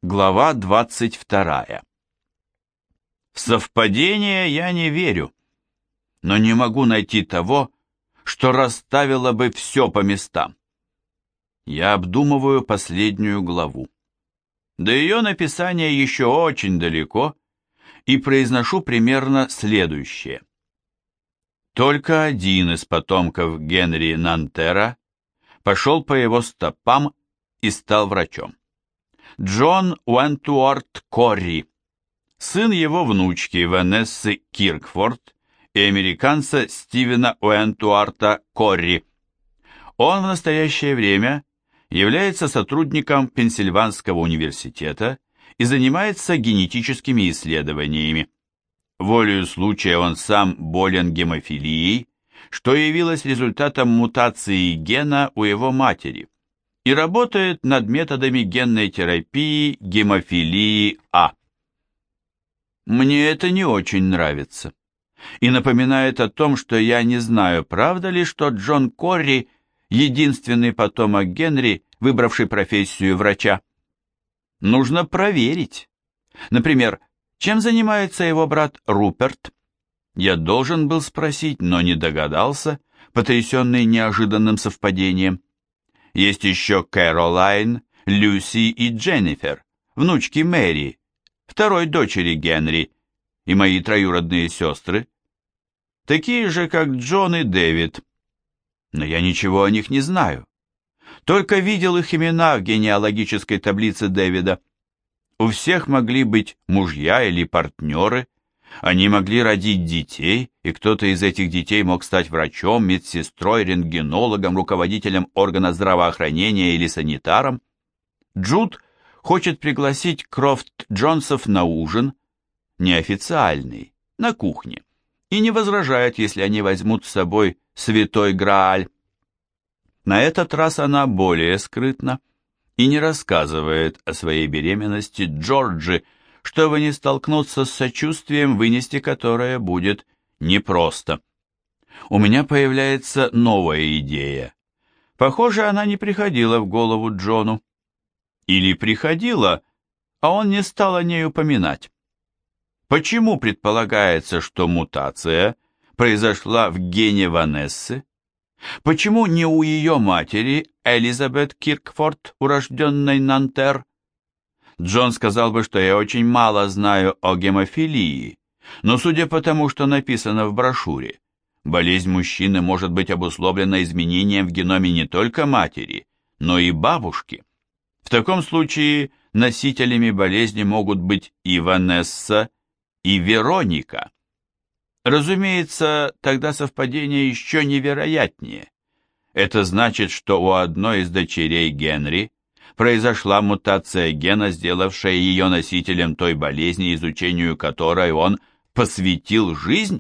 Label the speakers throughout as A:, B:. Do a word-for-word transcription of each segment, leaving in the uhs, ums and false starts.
A: Глава двадцать вторая. В совпадение я не верю, но не могу найти того, что расставило бы все по местам. Я обдумываю последнюю главу. До ее написания еще очень далеко, и произношу примерно следующее. Только один из потомков Генри Нантера пошел по его стопам и стал врачом. Джон Уэнтуорт Корри, сын его внучки Ванессы Киркфорд и американца Стивена Уэнтуарта Корри. Он в настоящее время является сотрудником Пенсильванского университета и занимается генетическими исследованиями. Волею случая он сам болен гемофилией, что явилось результатом мутации гена у его матери, и работает над методами генной терапии гемофилии А. Мне это не очень нравится и напоминает о том, что я не знаю, правда ли, что Джон Корри – единственный потомок Генри, выбравший профессию врача. Нужно проверить. Например, чем занимается его брат Руперт? Я должен был спросить, но не догадался, потрясенный неожиданным совпадением. Есть еще Кэролайн, Люси и Дженнифер, внучки Мэри, второй дочери Генри, и мои троюродные сестры. Такие же, как Джон и Дэвид. Но я ничего о них не знаю. Только видел их имена в генеалогической таблице Дэвида. У всех могли быть мужья или партнеры, они могли родить детей, и кто-то из этих детей мог стать врачом, медсестрой, рентгенологом, руководителем органа здравоохранения или санитаром. Джуд хочет пригласить Крофт Джонсов на ужин, неофициальный, на кухне, и не возражает, если они возьмут с собой святой Грааль. На этот раз она более скрытна и не рассказывает о своей беременности Джорджи, чтобы не столкнуться с сочувствием, вынести которое будет непросто. У меня появляется новая идея. Похоже, она не приходила в голову Джону. Или приходила, а он не стал о ней упоминать. Почему предполагается, что мутация произошла в гене Ванессы? Почему не у ее матери, Элизабет Киркфорд, урожденной Нантер? Джон сказал бы, что я очень мало знаю о гемофилии, но судя по тому, что написано в брошюре, болезнь мужчины может быть обусловлена изменением в геноме не только матери, но и бабушки. В таком случае носителями болезни могут быть и Ванесса, и Вероника. Разумеется, тогда совпадение еще невероятнее. Это значит, что у одной из дочерей Генри произошла мутация гена, сделавшая ее носителем той болезни, изучению которой он посвятил жизнь.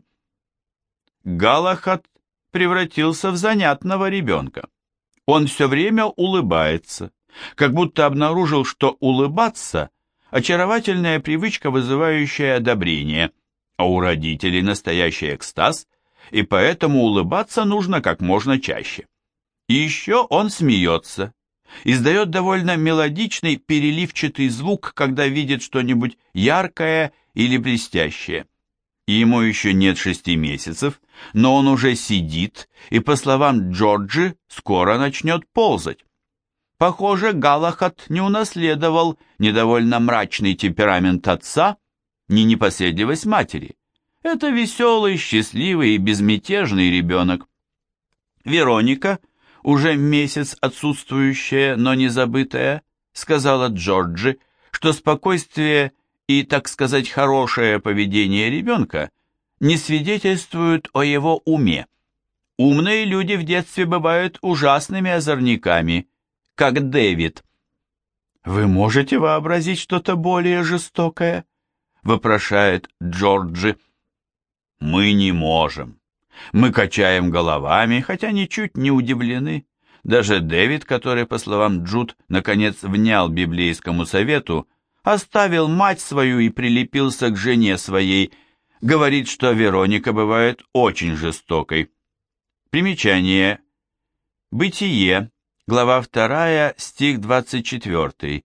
A: Галахад превратился в занятного ребенка. Он все время улыбается, как будто обнаружил, что улыбаться – очаровательная привычка, вызывающая одобрение, а у родителей настоящий экстаз, и поэтому улыбаться нужно как можно чаще. И еще он смеется, издает довольно мелодичный переливчатый звук, когда видит что-нибудь яркое или блестящее. И ему еще нет шести месяцев, но он уже сидит и, по словам Джорджи, скоро начнет ползать. Похоже, Галахад не унаследовал ни довольно мрачный темперамент отца, ни непоседливость матери. Это веселый, счастливый и безмятежный ребенок. Вероника, уже месяц отсутствующая, но не забытая, сказала Джорджи, что спокойствие и, так сказать, хорошее поведение ребенка не свидетельствуют о его уме. Умные люди в детстве бывают ужасными озорниками, как Дэвид. «Вы можете вообразить что-то более жестокое?» — вопрошает Джорджи. «Мы не можем. Мы качаем головами, хотя ничуть не удивлены. Даже Дэвид, который, по словам Джуд, наконец внял библейскому совету, оставил мать свою и прилепился к жене своей, говорит, что Вероника бывает очень жестокой». Примечание. Бытие, глава вторая, стих двадцать четвёртый.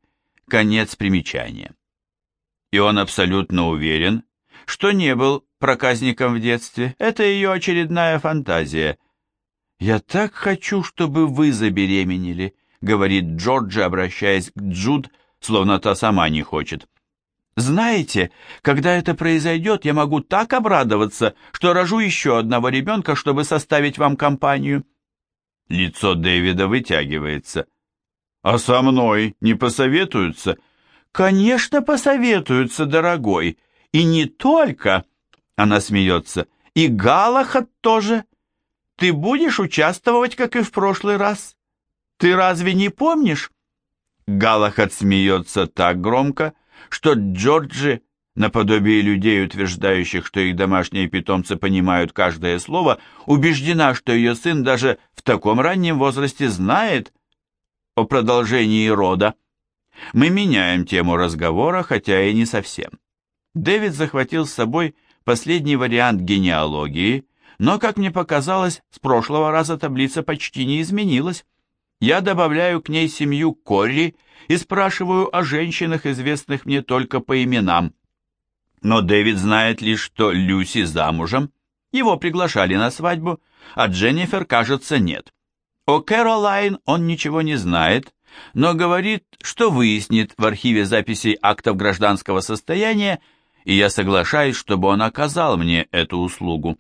A: Конец примечания. И он абсолютно уверен, что не был проказником в детстве. Это ее очередная фантазия. «Я так хочу, чтобы вы забеременели», — говорит Джорджи, обращаясь к Джуд, словно та сама не хочет. «Знаете, когда это произойдет, я могу так обрадоваться, что рожу еще одного ребенка, чтобы составить вам компанию». Лицо Дэвида вытягивается. «А со мной не посоветуются?» «Конечно, посоветуются, дорогой. И не только...» Она смеется. «И Галахад тоже. Ты будешь участвовать, как и в прошлый раз? Ты разве не помнишь?» Галахад смеется так громко, что Джорджи, наподобие людей, утверждающих, что их домашние питомцы понимают каждое слово, убеждена, что ее сын даже в таком раннем возрасте знает о продолжении рода. Мы меняем тему разговора, хотя и не совсем. Дэвид захватил с собой последний вариант генеалогии, но, как мне показалось, с прошлого раза таблица почти не изменилась. Я добавляю к ней семью Корри и спрашиваю о женщинах, известных мне только по именам. Но Дэвид знает лишь, что Люси замужем, его приглашали на свадьбу, а Дженнифер, кажется, нет. О Кэролайн он ничего не знает, но говорит, что выяснит в архиве записей актов гражданского состояния, и я соглашаюсь, чтобы он оказал мне эту услугу.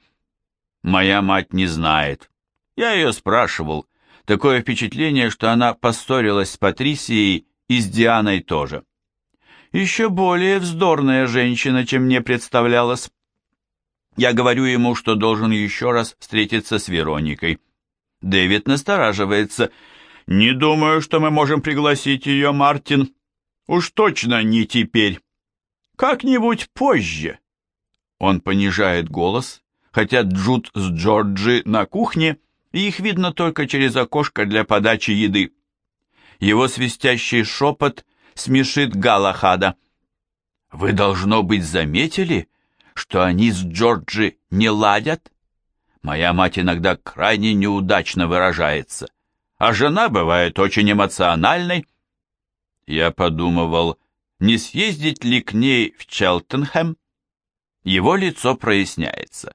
A: Моя мать не знает. Я ее спрашивал. Такое впечатление, что она поссорилась с Патрисией и с Дианой тоже. Еще более вздорная женщина, чем мне представлялось. Я говорю ему, что должен еще раз встретиться с Вероникой. Дэвид настораживается. «Не думаю, что мы можем пригласить ее, Мартин. Уж точно не теперь. Как-нибудь позже». Он понижает голос, хотя Джуд с Джорджи на кухне, и их видно только через окошко для подачи еды. Его свистящий шепот смешит Галахада. «Вы, должно быть, заметили, что они с Джорджи не ладят? Моя мать иногда крайне неудачно выражается, а жена бывает очень эмоциональной». Я подумывал, не съездить ли к ней в Челтенхэм. Его лицо проясняется.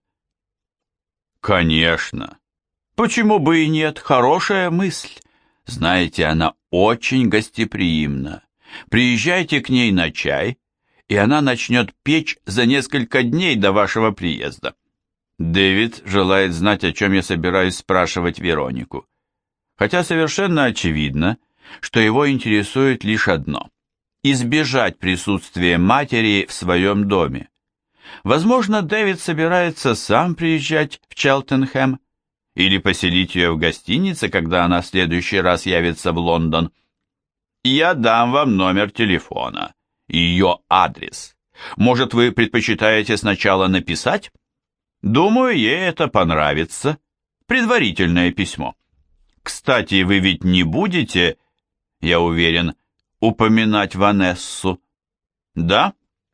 A: «Конечно. Почему бы и нет? Хорошая мысль. Знаете, она очень гостеприимна. Приезжайте к ней на чай, и она начнет печь за несколько дней до вашего приезда». Дэвид желает знать, о чем я собираюсь спрашивать Веронику. Хотя совершенно очевидно, что его интересует лишь одно – избежать присутствия матери в своем доме. Возможно, Дэвид собирается сам приезжать в Челтенхэм или поселить ее в гостинице, когда она в следующий раз явится в Лондон. Я дам вам номер телефона и ее адрес. Может, вы предпочитаете сначала написать? Думаю, ей это понравится. Предварительное письмо. Кстати, вы ведь не будете, я уверен, упоминать Ванессу? Да?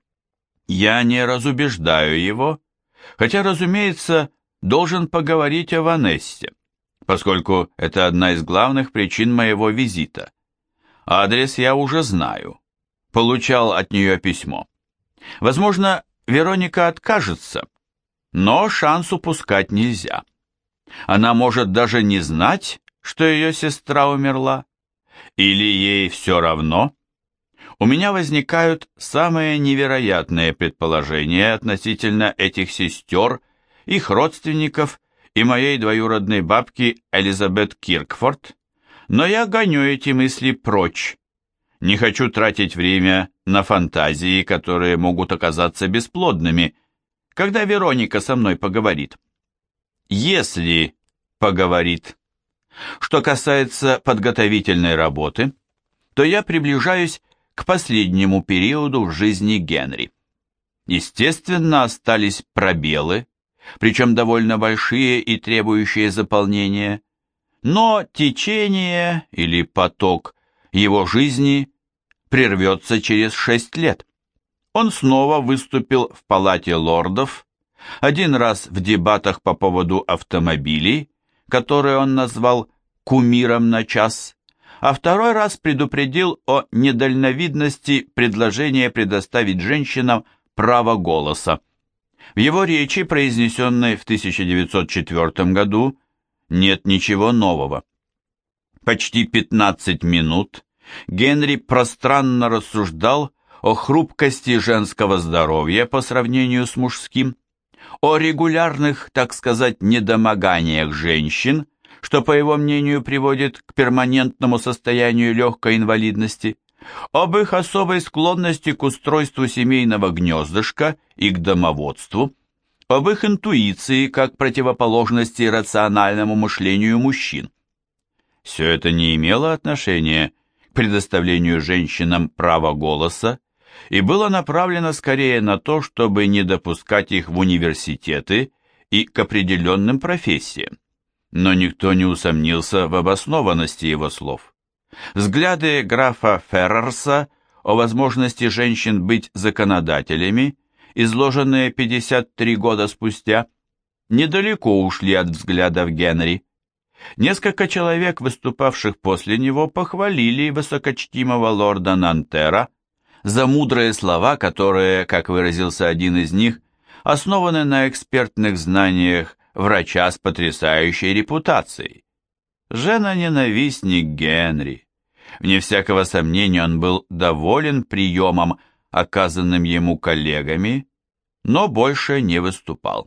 A: Я не разубеждаю его, хотя, разумеется, должен поговорить о Ванессе, поскольку это одна из главных причин моего визита. Адрес я уже знаю. Получал от нее письмо. Возможно, Вероника откажется, но шанс упускать нельзя. Она может даже не знать, что ее сестра умерла, или ей все равно. У меня возникают самые невероятные предположения относительно этих сестер, их родственников и моей двоюродной бабки Элизабет Киркфорд, но я гоню эти мысли прочь. Не хочу тратить время на фантазии, которые могут оказаться бесплодными, когда Вероника со мной поговорит. Если поговорит. Что касается подготовительной работы, то я приближаюсь к последнему периоду в жизни Генри. Естественно, остались пробелы, причем довольно большие и требующие заполнения, но течение или поток его жизни прервется через шесть лет. Он снова выступил в Палате лордов, один раз в дебатах по поводу автомобилей, которые он назвал «кумиром на час», а второй раз предупредил о недальновидности предложения предоставить женщинам право голоса. В его речи, произнесенной в тысяча девятьсот четвёртом году, нет ничего нового. Почти пятнадцать минут Генри пространно рассуждал о хрупкости женского здоровья по сравнению с мужским, о регулярных, так сказать, недомоганиях женщин, что, по его мнению, приводит к перманентному состоянию легкой инвалидности, об их особой склонности к устройству семейного гнездышка и к домоводству, об их интуиции как противоположности рациональному мышлению мужчин. Все это не имело отношения к предоставлению женщинам права голоса и было направлено скорее на то, чтобы не допускать их в университеты и к определенным профессиям. Но никто не усомнился в обоснованности его слов. Взгляды графа Феррерса о возможности женщин быть законодателями, изложенные пятьдесят три года спустя, недалеко ушли от взглядов Генри. Несколько человек, выступавших после него, похвалили высокочтимого лорда Нантера за мудрые слова, которые, как выразился один из них, основаны на экспертных знаниях врача с потрясающей репутацией. Жена-ненавистник Генри. Вне всякого сомнения, он был доволен приемом, оказанным ему коллегами, но больше не выступал.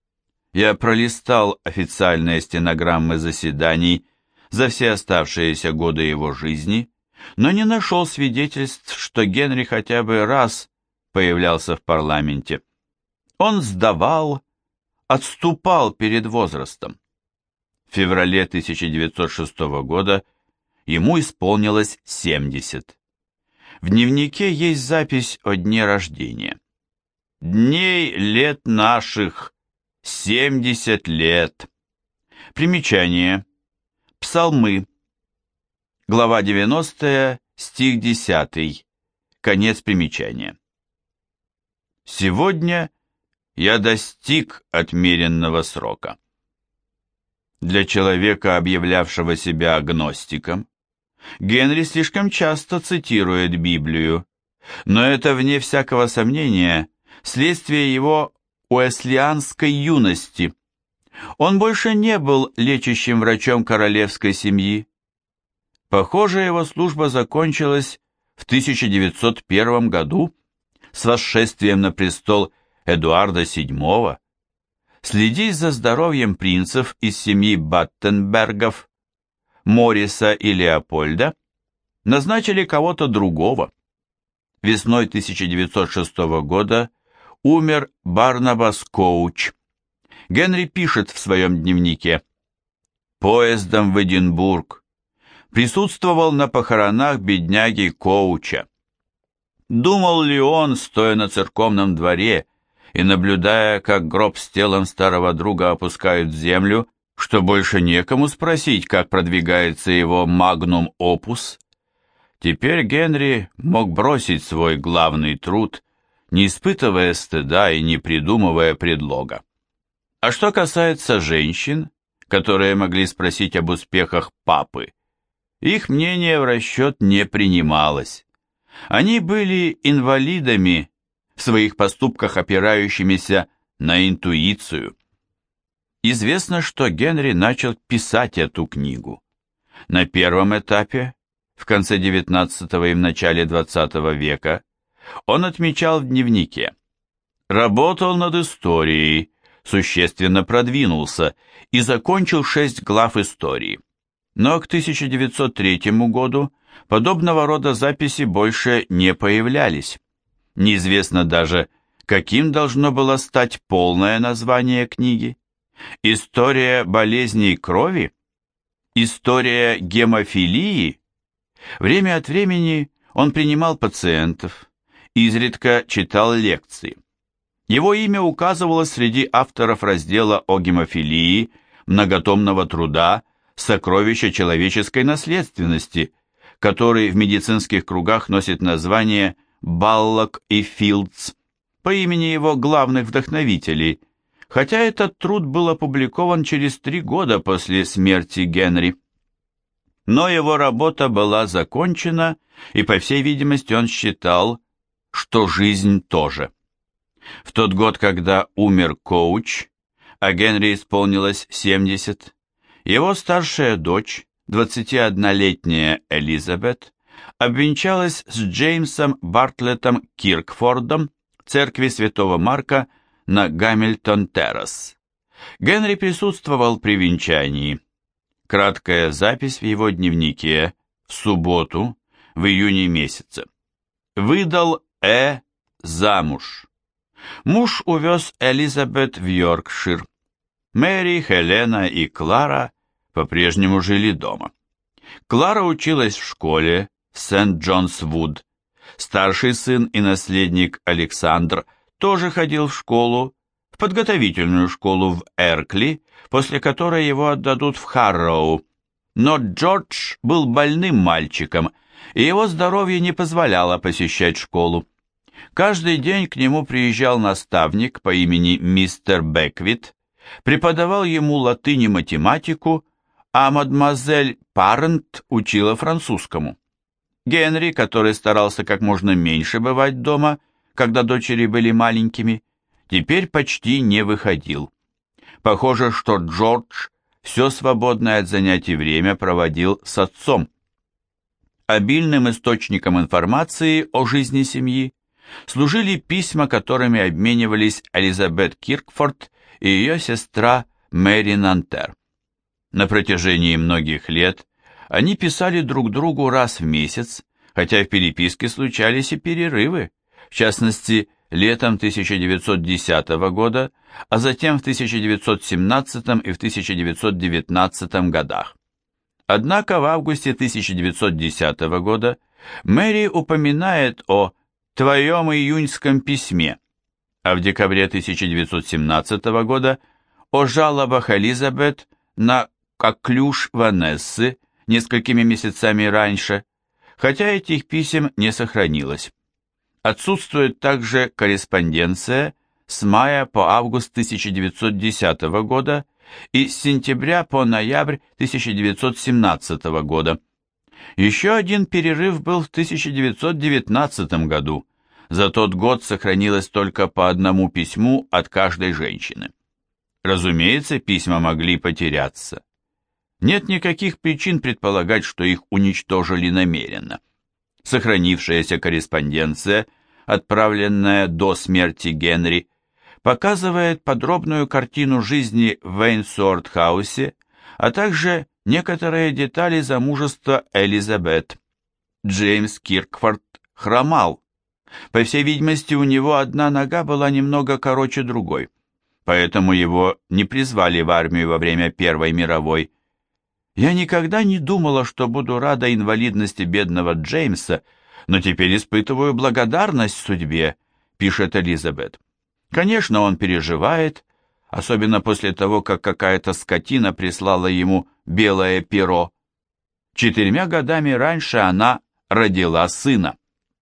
A: Я пролистал официальные стенограммы заседаний за все оставшиеся годы его жизни, но не нашел свидетельств, что Генри хотя бы раз появлялся в парламенте. Он сдавал, отступал перед возрастом. В феврале тысяча девятьсот шестого года ему исполнилось семьдесят. В дневнике есть запись о дне рождения. «Дней лет наших семьдесят лет». Примечание. Псалмы. Глава девяностая, стих десятый. Конец примечания. Сегодня я достиг отмеренного срока. Для человека, объявлявшего себя агностиком, Генри слишком часто цитирует Библию, но это, вне всякого сомнения, следствие его уэслианской юности. Он больше не был лечащим врачом королевской семьи. Похоже, его служба закончилась в тысяча девятьсот первом году с восшествием на престол Эдуарда седьмого. Следить за здоровьем принцев из семьи Баттенбергов, Мориса и Леопольда назначили кого-то другого. Весной тысяча девятьсот шестого года умер Барнабас Коуч. Генри пишет в своем дневнике: «Поездом в Эдинбург. Присутствовал на похоронах бедняги Коуча. Думал ли он, стоя на церковном дворе и наблюдая, как гроб с телом старого друга опускают в землю, что больше некому спросить, как продвигается его магнум опус? Теперь Генри мог бросить свой главный труд, не испытывая стыда и не придумывая предлога. А что касается женщин, которые могли спросить об успехах папы, их мнение в расчет не принималось. Они были инвалидами, в своих поступках опирающимися на интуицию. Известно, что Генри начал писать эту книгу. На первом этапе, в конце девятнадцатого и в начале двадцатого века, он отмечал в дневнике: работал над историей, существенно продвинулся и закончил шесть глав истории. Но к тысяча девятьсот третьему году подобного рода записи больше не появлялись. Неизвестно даже, каким должно было стать полное название книги. История болезней крови? История гемофилии? Время от времени он принимал пациентов, изредка читал лекции. Его имя указывалось среди авторов раздела о гемофилии многотомного труда «Сокровища человеческой наследственности», который в медицинских кругах носит название «Баллок и Филдс» по имени его главных вдохновителей, хотя этот труд был опубликован через три года после смерти Генри. Но его работа была закончена, и, по всей видимости, он считал, что жизнь тоже. В тот год, когда умер Коуч, а Генри исполнилось семьдесят, его старшая дочь, двадцатиоднолетняя Элизабет, обвенчалась с Джеймсом Бартлеттом Киркфордом в церкви Святого Марка на Гамильтон-террас. Генри присутствовал при венчании. Краткая запись в его дневнике в субботу, в июне месяце. Выдал Э. замуж. Муж увез Элизабет в Йоркшир. Мэри, Хелена и Клара по-прежнему жили дома. Клара училась в школе Сент-Джонс-Вуд. Старший сын и наследник Александр тоже ходил в школу, в подготовительную школу в Эркли, после которой его отдадут в Харроу. Но Джордж был больным мальчиком, и его здоровье не позволяло посещать школу. Каждый день к нему приезжал наставник по имени мистер Беквит, преподавал ему латынь и математику, а мадемуазель Парент учила французскому. Генри, который старался как можно меньше бывать дома, когда дочери были маленькими, теперь почти не выходил. Похоже, что Джордж все свободное от занятий время проводил с отцом. Обильным источником информации о жизни семьи служили письма, которыми обменивались Элизабет Киркфорд и ее сестра Мэри Нантер. На протяжении многих лет они писали друг другу раз в месяц, хотя в переписке случались и перерывы, в частности, летом тысяча девятьсот десятого года, а затем в тысяча девятьсот семнадцатом и в тысяча девятьсот девятнадцатом годах. Однако в августе тысяча девятьсот десятого года Мэри упоминает о «твоем июньском письме», а в декабре тысяча девятьсот семнадцатого года о жалобах Элизабет на коклюш Ванессы несколькими месяцами раньше, хотя этих писем не сохранилось. Отсутствует также корреспонденция с мая по август тысяча девятьсот десятого года и с сентября по ноябрь тысяча девятьсот семнадцатого года. Еще один перерыв был в тысяча девятьсот девятнадцатом году. За тот год сохранилось только по одному письму от каждой женщины. Разумеется, письма могли потеряться. Нет никаких причин предполагать, что их уничтожили намеренно. Сохранившаяся корреспонденция, отправленная до смерти Генри, показывает подробную картину жизни в Вейнсуорт-хаусе, а также некоторые детали замужества Элизабет. Джеймс Киркфорд хромал. По всей видимости, у него одна нога была немного короче другой, поэтому его не призвали в армию во время Первой мировой. «Я никогда не думала, что буду рада инвалидности бедного Джеймса, но теперь испытываю благодарность судьбе», — пишет Элизабет. Конечно, он переживает, особенно после того, как какая-то скотина прислала ему белое перо. Четырьмя годами раньше она родила сына.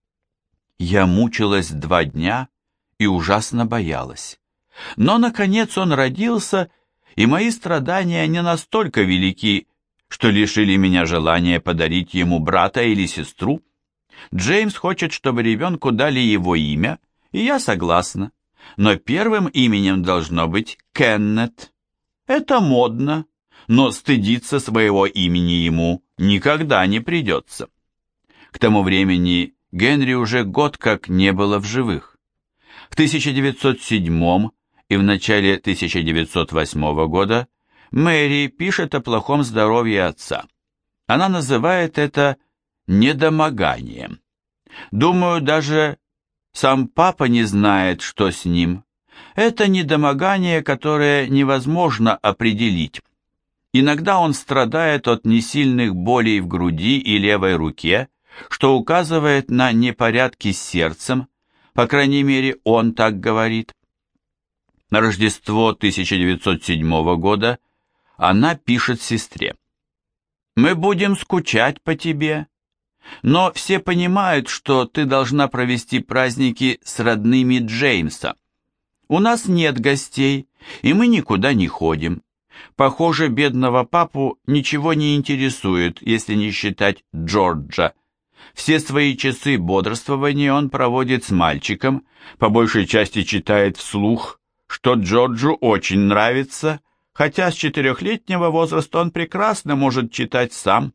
A: «Я мучилась два дня и ужасно боялась. Но, наконец, он родился, и мои страдания не настолько велики, что лишили меня желания подарить ему брата или сестру. Джеймс хочет, чтобы ребенку дали его имя, и я согласна. Но первым именем должно быть Кеннет. Это модно, но стыдиться своего имени ему никогда не придется». К тому времени Генри уже год как не было в живых. В тысяча девятьсот седьмом и в начале тысяча девятьсот восьмого года Мэри пишет о плохом здоровье отца. Она называет это недомоганием. Думаю, даже сам папа не знает, что с ним. Это недомогание, которое невозможно определить. Иногда он страдает от несильных болей в груди и левой руке, что указывает на непорядки с сердцем, по крайней мере, он так говорит. На Рождество тысяча девятьсот седьмого года она пишет сестре: «Мы будем скучать по тебе, но все понимают, что ты должна провести праздники с родными Джеймса. У нас нет гостей, и мы никуда не ходим. Похоже, бедного папу ничего не интересует, если не считать Джорджа. Все свои часы бодрствования он проводит с мальчиком, по большей части читает вслух, что Джорджу очень нравится, хотя с четырехлетнего возраста он прекрасно может читать сам.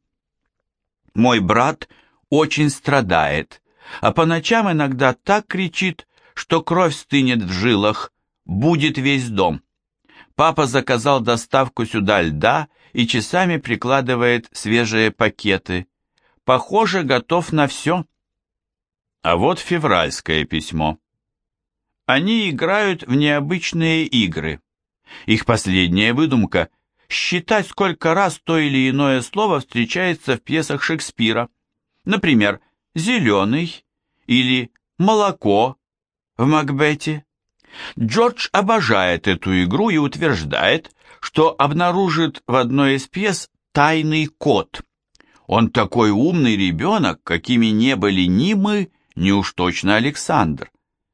A: Мой брат очень страдает, а по ночам иногда так кричит, что кровь стынет в жилах, будет весь дом. Папа заказал доставку сюда льда и часами прикладывает свежие пакеты. Похоже, готов на все. А вот февральское письмо. Они играют в необычные игры. Их последняя выдумка – считать, сколько раз то или иное слово встречается в пьесах Шекспира. Например, «зеленый» или «молоко» в Макбете. Джордж обожает эту игру и утверждает, что обнаружит в одной из пьес тайный код. Он такой умный ребенок, какими не были ни мы, ни уж точно Александр.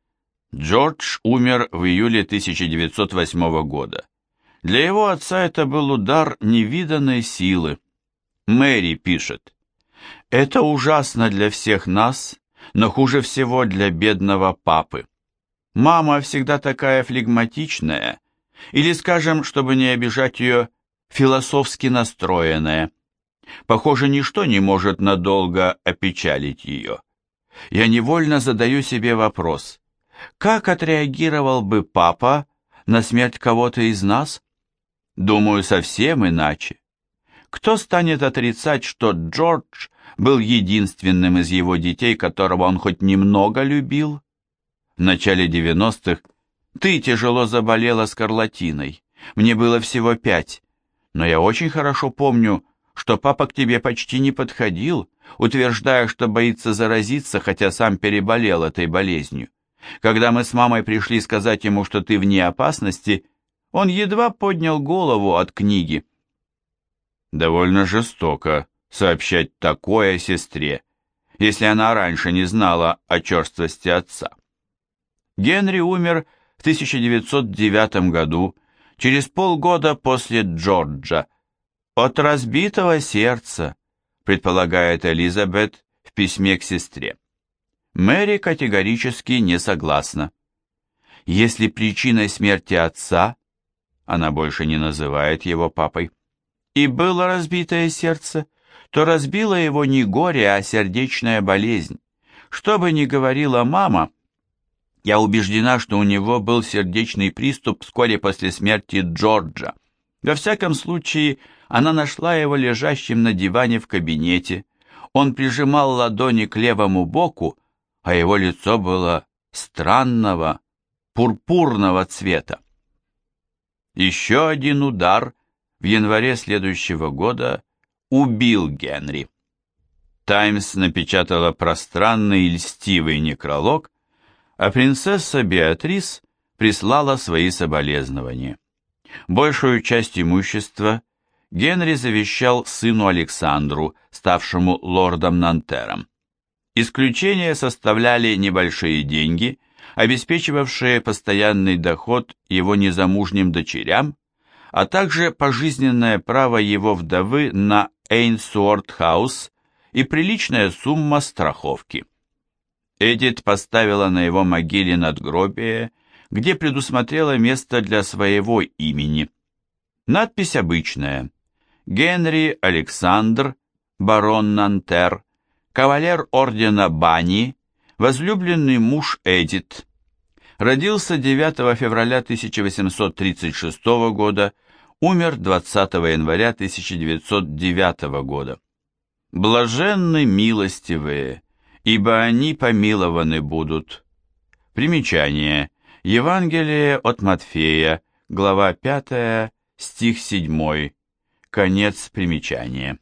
A: Джордж умер в июле тысяча девятьсот восьмого года. Для его отца это был удар невиданной силы. Мэри пишет: «Это ужасно для всех нас, но хуже всего для бедного папы. Мама всегда такая флегматичная, или, скажем, чтобы не обижать ее, философски настроенная. Похоже, ничто не может надолго опечалить ее. Я невольно задаю себе вопрос, как отреагировал бы папа на смерть кого-то из нас? Думаю, совсем иначе. Кто станет отрицать, что Джордж был единственным из его детей, которого он хоть немного любил? В начале девяностых ты тяжело заболела скарлатиной. Мне было всего пять, но я очень хорошо помню, что папа к тебе почти не подходил, утверждая, что боится заразиться, хотя сам переболел этой болезнью. Когда мы с мамой пришли сказать ему, что ты вне опасности, он едва поднял голову от книги». Довольно жестоко сообщать такое сестре, если она раньше не знала о черствости отца. Генри умер в тысяча девятьсот девятом году, через полгода после Джорджа, от разбитого сердца, предполагает Элизабет в письме к сестре. Мэри категорически не согласна. Если причиной смерти отца, она больше не называет его папой, и было разбитое сердце, то разбило его не горе, а сердечная болезнь. Что бы ни говорила мама, я убеждена, что у него был сердечный приступ вскоре после смерти Джорджа. Во всяком случае, она нашла его лежащим на диване в кабинете. Он прижимал ладони к левому боку, а его лицо было странного, пурпурного цвета. Еще один удар в январе следующего года убил Генри. «Таймс» напечатала пространный и льстивый некролог, а принцесса Беатрис прислала свои соболезнования. Большую часть имущества Генри завещал сыну Александру, ставшему лордом Нантером. Исключение составляли небольшие деньги, обеспечивавшие постоянный доход его незамужним дочерям, а также пожизненное право его вдовы на Эйнсуорт-хаус и приличная сумма страховки. Эдит поставила на его могиле надгробие, где предусмотрела место для своего имени. Надпись обычная: Генри Александр, барон Нантер, кавалер ордена Бани, возлюбленный муж Эдит. Родился девятого февраля тысяча восемьсот тридцать шестого года, умер двадцатого января тысяча девятьсот девятого года. Блаженны милостивые, ибо они помилованы будут. Примечание. Евангелие от Матфея, глава пятая, стих седьмой. Конец примечания.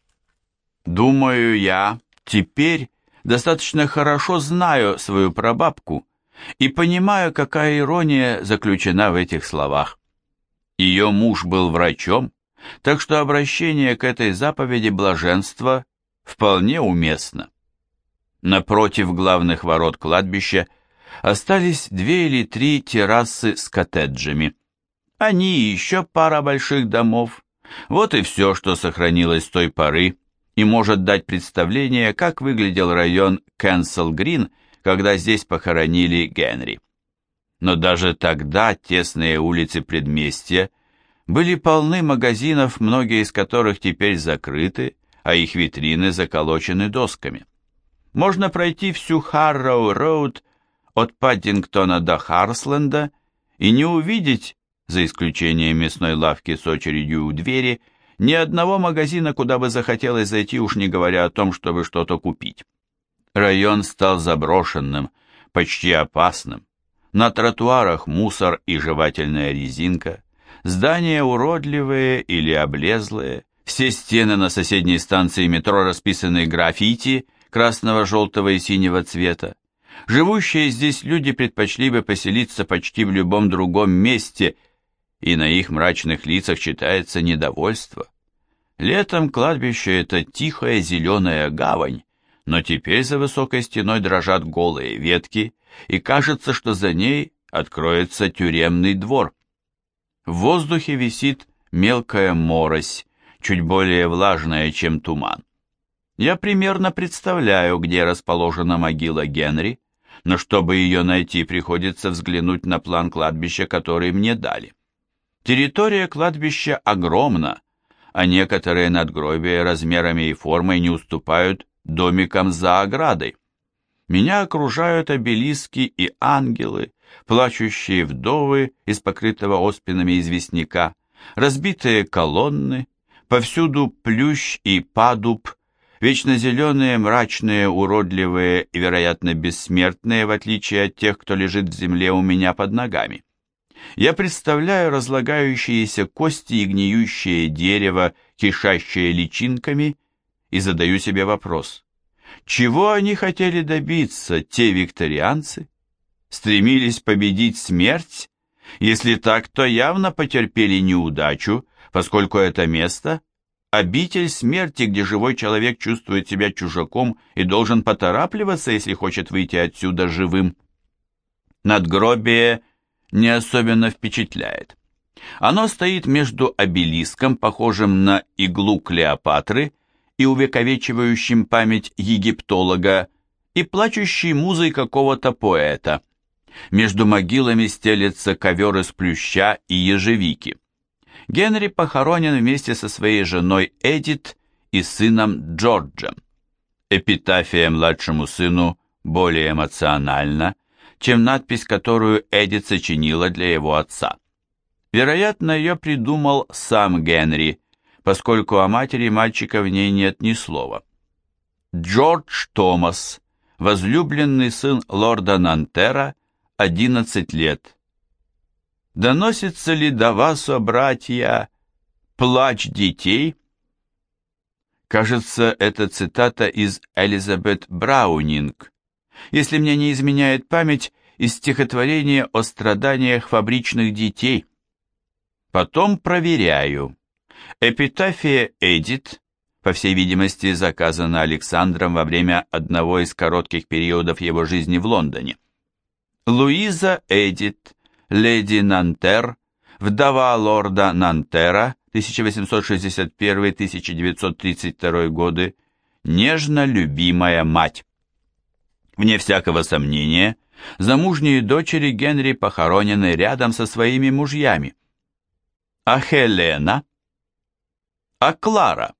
A: Думаю, я теперь достаточно хорошо знаю свою прабабку и понимаю, какая ирония заключена в этих словах. Ее муж был врачом, так что обращение к этой заповеди блаженства вполне уместно. Напротив главных ворот кладбища остались две или три террасы с коттеджами. Они и еще пара больших домов. Вот и все, что сохранилось с той поры, и может дать представление, как выглядел район Кенсел-Грин, когда здесь похоронили Генри. Но даже тогда тесные улицы предместья были полны магазинов, многие из которых теперь закрыты, а их витрины заколочены досками. Можно пройти всю Харроу-роуд от Паддингтона до Харсленда и не увидеть, за исключением мясной лавки с очередью у двери, ни одного магазина, куда бы захотелось зайти, уж не говоря о том, чтобы что-то купить. Район стал заброшенным, почти опасным. На тротуарах мусор и жевательная резинка, здания уродливые или облезлые, все стены на соседней станции метро расписаны граффити красного, желтого и синего цвета. Живущие здесь люди предпочли бы поселиться почти в любом другом месте, и на их мрачных лицах читается недовольство. Летом кладбище — это тихая зеленая гавань, но теперь за высокой стеной дрожат голые ветки, и кажется, что за ней откроется тюремный двор. В воздухе висит мелкая морось, чуть более влажная, чем туман. Я примерно представляю, где расположена могила Генри, но чтобы ее найти, приходится взглянуть на план кладбища, который мне дали. Территория кладбища огромна, а некоторые надгробия размерами и формой не уступают домикам за оградой. Меня окружают обелиски и ангелы, плачущие вдовы из покрытого оспинами известняка, разбитые колонны, повсюду плющ и падуб, вечно зеленые, мрачные, уродливые и, вероятно, бессмертные, в отличие от тех, кто лежит в земле у меня под ногами. Я представляю разлагающиеся кости и гниющее дерево, кишащее личинками, и задаю себе вопрос: чего они хотели добиться, те викторианцы? Стремились победить смерть? Если так, то явно потерпели неудачу, поскольку это место – обитель смерти, где живой человек чувствует себя чужаком и должен поторапливаться, если хочет выйти отсюда живым. Надгробие не особенно впечатляет. Оно стоит между обелиском, похожим на иглу Клеопатры, и увековечивающим память египтолога, и плачущей музой какого-то поэта. Между могилами стелется ковер из плюща и ежевики. Генри похоронен вместе со своей женой Эдит и сыном Джорджем. Эпитафия младшему сыну более эмоциональна, чем надпись, которую Эдит сочинила для его отца. Вероятно, ее придумал сам Генри, поскольку о матери мальчика в ней нет ни слова. Джордж Томас, возлюбленный сын лорда Нантера, одиннадцать лет. «Доносится ли до вас, о братья, плач детей?» Кажется, это цитата из Элизабет Браунинг, если мне не изменяет память, из стихотворения о страданиях фабричных детей. Потом проверяю. Эпитафия Эдит, по всей видимости, заказана Александром во время одного из коротких периодов его жизни в Лондоне. Луиза Эдит, леди Нантер, вдова лорда Нантера, тысяча восемьсот шестьдесят первый — тысяча девятьсот тридцать второй годы, нежно любимая мать. Вне всякого сомнения, замужние дочери Генри похоронены рядом со своими мужьями. А Хелена? А Клара?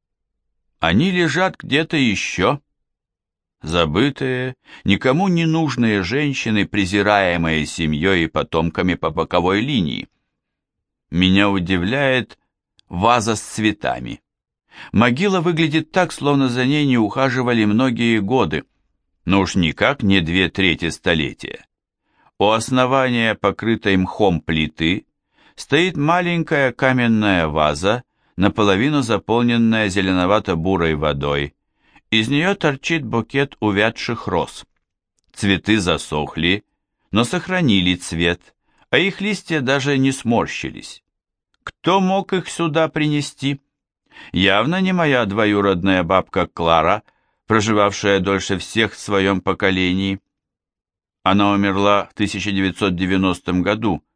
A: Они лежат где-то еще. Забытые, никому не нужные женщины, презираемые семьей и потомками по боковой линии. Меня удивляет ваза с цветами. Могила выглядит так, словно за ней не ухаживали многие годы, но уж никак не две трети столетия. У основания покрытой мхом плиты стоит маленькая каменная ваза, наполовину заполненная зеленовато-бурой водой. Из нее торчит букет увядших роз. Цветы засохли, но сохранили цвет, а их листья даже не сморщились. Кто мог их сюда принести? Явно не моя двоюродная бабка Клара, проживавшая дольше всех в своем поколении. Она умерла в тысяча девятьсот девяностом году,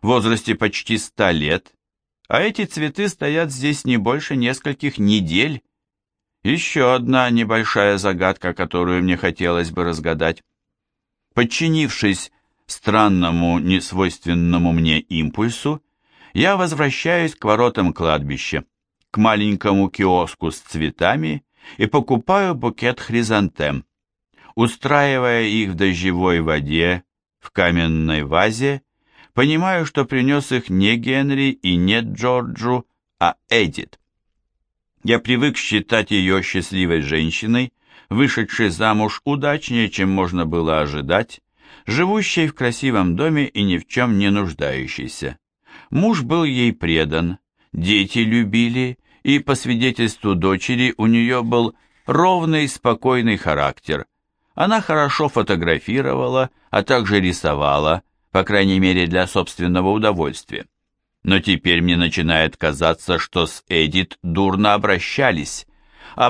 A: в возрасте почти ста лет, а эти цветы стоят здесь не больше нескольких недель. Еще одна небольшая загадка, которую мне хотелось бы разгадать. Подчинившись странному, несвойственному мне импульсу, я возвращаюсь к воротам кладбища, к маленькому киоску с цветами и покупаю букет хризантем. Устраивая их в дождевой воде, в каменной вазе, понимаю, что принес их не Генри и не Джорджу, а Эдит. Я привык считать ее счастливой женщиной, вышедшей замуж удачнее, чем можно было ожидать, живущей в красивом доме и ни в чем не нуждающейся. Муж был ей предан, дети любили, и, по свидетельству дочери, у нее был ровный, спокойный характер. Она хорошо фотографировала, а также рисовала, по крайней мере для собственного удовольствия. Но теперь мне начинает казаться, что с Эдит дурно обращались,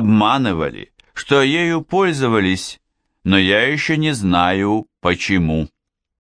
A: обманывали, что ею пользовались, но я еще не знаю, почему.